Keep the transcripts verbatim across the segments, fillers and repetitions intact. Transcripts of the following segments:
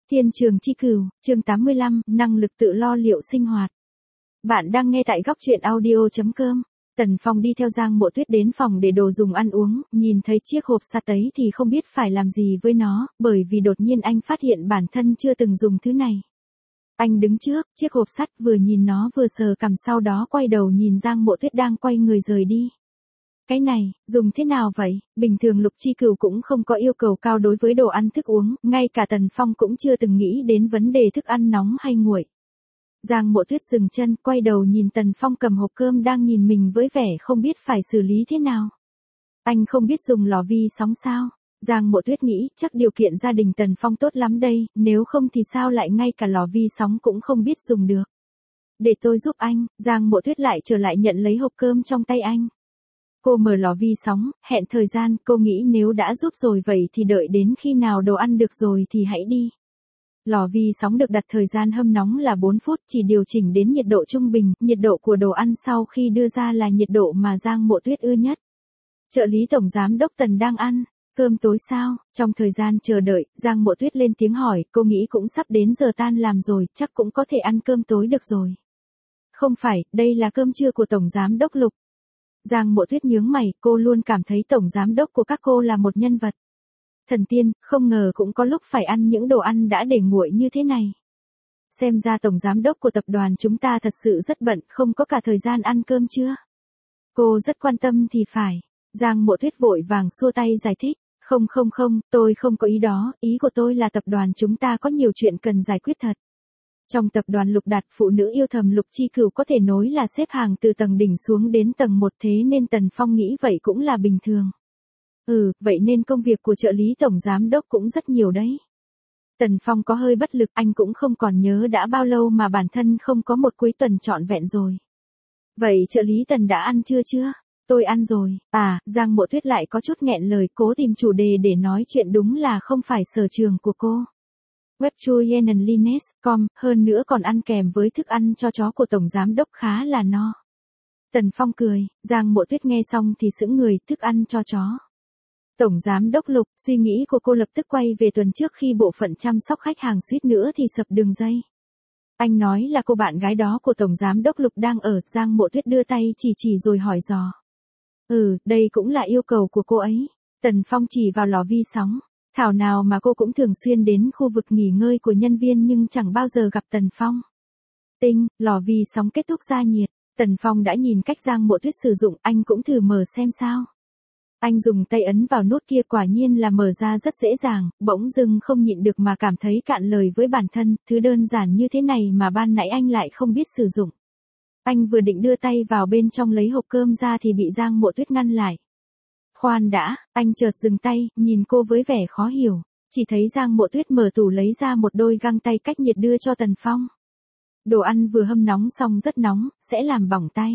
Thiên trường chi cửu, chương tám mươi lăm, năng lực tự lo liệu sinh hoạt. Bạn đang nghe tại góc truyện audio.com. Tần Phong đi theo Giang Mộ Tuyết đến phòng để đồ dùng ăn uống, nhìn thấy chiếc hộp sắt ấy thì không biết phải làm gì với nó, bởi vì đột nhiên anh phát hiện bản thân chưa từng dùng thứ này. Anh đứng trước chiếc hộp sắt vừa nhìn nó vừa sờ cằm, sau đó quay đầu nhìn Giang Mộ Tuyết đang quay người rời đi. Cái này, dùng thế nào vậy? Bình thường Lục Chi Cửu cũng không có yêu cầu cao đối với đồ ăn thức uống, ngay cả Tần Phong cũng chưa từng nghĩ đến vấn đề thức ăn nóng hay nguội. Giang Mộ Tuyết dừng chân, quay đầu nhìn Tần Phong cầm hộp cơm đang nhìn mình với vẻ không biết phải xử lý thế nào. Anh không biết dùng lò vi sóng sao? Giang Mộ Tuyết nghĩ chắc điều kiện gia đình Tần Phong tốt lắm đây, nếu không thì sao lại ngay cả lò vi sóng cũng không biết dùng được. Để tôi giúp anh. Giang Mộ Tuyết lại trở lại nhận lấy hộp cơm trong tay anh. Cô mở lò vi sóng, hẹn thời gian, cô nghĩ nếu đã giúp rồi vậy thì đợi đến khi nào đồ ăn được rồi thì hãy đi. Lò vi sóng được đặt thời gian hâm nóng là bốn phút, chỉ điều chỉnh đến nhiệt độ trung bình, nhiệt độ của đồ ăn sau khi đưa ra là nhiệt độ mà Giang Mộ Tuyết ưa nhất. Trợ lý tổng giám đốc Tần đang ăn cơm tối sao? Trong thời gian chờ đợi, Giang Mộ Tuyết lên tiếng hỏi, cô nghĩ cũng sắp đến giờ tan làm rồi, chắc cũng có thể ăn cơm tối được rồi. Không phải, đây là cơm trưa của tổng giám đốc Lục. Giang Mộ Tuyết nhướng mày, cô luôn cảm thấy tổng giám đốc của các cô là một nhân vật thần tiên, không ngờ cũng có lúc phải ăn những đồ ăn đã để nguội như thế này. Xem ra tổng giám đốc của tập đoàn chúng ta thật sự rất bận, không có cả thời gian ăn cơm trưa. Cô rất quan tâm thì phải. Giang Mộ Tuyết vội vàng xua tay giải thích, không không không, tôi không có ý đó, ý của tôi là tập đoàn chúng ta có nhiều chuyện cần giải quyết thật. Trong tập đoàn Lục Đạt, phụ nữ yêu thầm Lục Chi Cửu có thể nói là xếp hàng từ tầng đỉnh xuống đến tầng một, thế nên Tần Phong nghĩ vậy cũng là bình thường. Ừ, vậy nên công việc của trợ lý tổng giám đốc cũng rất nhiều đấy. Tần Phong có hơi bất lực, anh cũng không còn nhớ đã bao lâu mà bản thân không có một cuối tuần trọn vẹn rồi. Vậy trợ lý Tần đã ăn trưa chưa? Tôi ăn rồi. À, Giang Mộ Tuyết lại có chút nghẹn lời, cố tìm chủ đề để nói chuyện, đúng là không phải sở trường của cô. webchuyenenlines chấm com, hơn nữa còn ăn kèm với thức ăn cho chó của tổng giám đốc khá là no. Tần Phong cười, Giang Mộ Tuyết nghe xong thì sững người, thức ăn cho chó. Tổng giám đốc Lục, suy nghĩ của cô lập tức quay về tuần trước khi bộ phận chăm sóc khách hàng suýt nữa thì sập đường dây. Anh nói là cô bạn gái đó của tổng giám đốc Lục đang ở. Giang Mộ Tuyết đưa tay chỉ chỉ rồi hỏi dò. Ừ, đây cũng là yêu cầu của cô ấy. Tần Phong chỉ vào lò vi sóng. Thảo nào mà cô cũng thường xuyên đến khu vực nghỉ ngơi của nhân viên nhưng chẳng bao giờ gặp Tần Phong. Tinh, lò vi sóng kết thúc ra nhiệt. Tần Phong đã nhìn cách Giang Mộ Tuyết sử dụng, anh cũng thử mở xem sao. Anh dùng tay ấn vào nút kia, quả nhiên là mở ra rất dễ dàng, bỗng dưng không nhịn được mà cảm thấy cạn lời với bản thân, thứ đơn giản như thế này mà ban nãy anh lại không biết sử dụng. Anh vừa định đưa tay vào bên trong lấy hộp cơm ra thì bị Giang Mộ Tuyết ngăn lại. Khoan đã, anh chợt dừng tay, nhìn cô với vẻ khó hiểu, chỉ thấy Giang Mộ Tuyết mở tủ lấy ra một đôi găng tay cách nhiệt đưa cho Tần Phong. Đồ ăn vừa hâm nóng xong rất nóng, sẽ làm bỏng tay.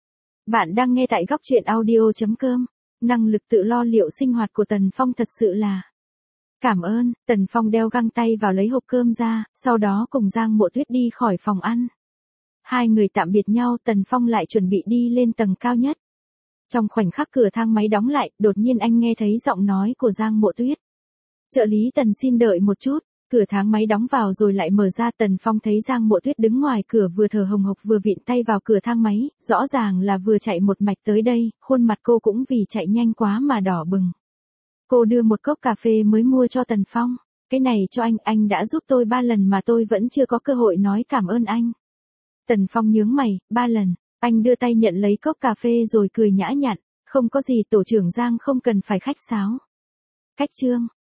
Bạn đang nghe tại góc truyện audio.com. Năng lực tự lo liệu sinh hoạt của Tần Phong thật sự là... Cảm ơn. Tần Phong đeo găng tay vào lấy hộp cơm ra, sau đó cùng Giang Mộ Tuyết đi khỏi phòng ăn. Hai người tạm biệt nhau, Tần Phong lại chuẩn bị đi lên tầng cao nhất. Trong khoảnh khắc cửa thang máy đóng lại, đột nhiên anh nghe thấy giọng nói của Giang Mộ Tuyết. Trợ lý Tần xin đợi một chút. Cửa thang máy đóng vào rồi lại mở ra, Tần Phong thấy Giang Mộ Tuyết đứng ngoài cửa vừa thở hồng hộc vừa vịn tay vào cửa thang máy, rõ ràng là vừa chạy một mạch tới đây, khuôn mặt cô cũng vì chạy nhanh quá mà đỏ bừng. Cô đưa một cốc cà phê mới mua cho Tần Phong. Cái này cho anh, anh đã giúp tôi ba lần mà tôi vẫn chưa có cơ hội nói cảm ơn anh. Tần Phong nhướng mày, ba lần. Anh đưa tay nhận lấy cốc cà phê rồi cười nhã nhặn, không có gì tổ trưởng Giang không cần phải khách sáo. Cách chương,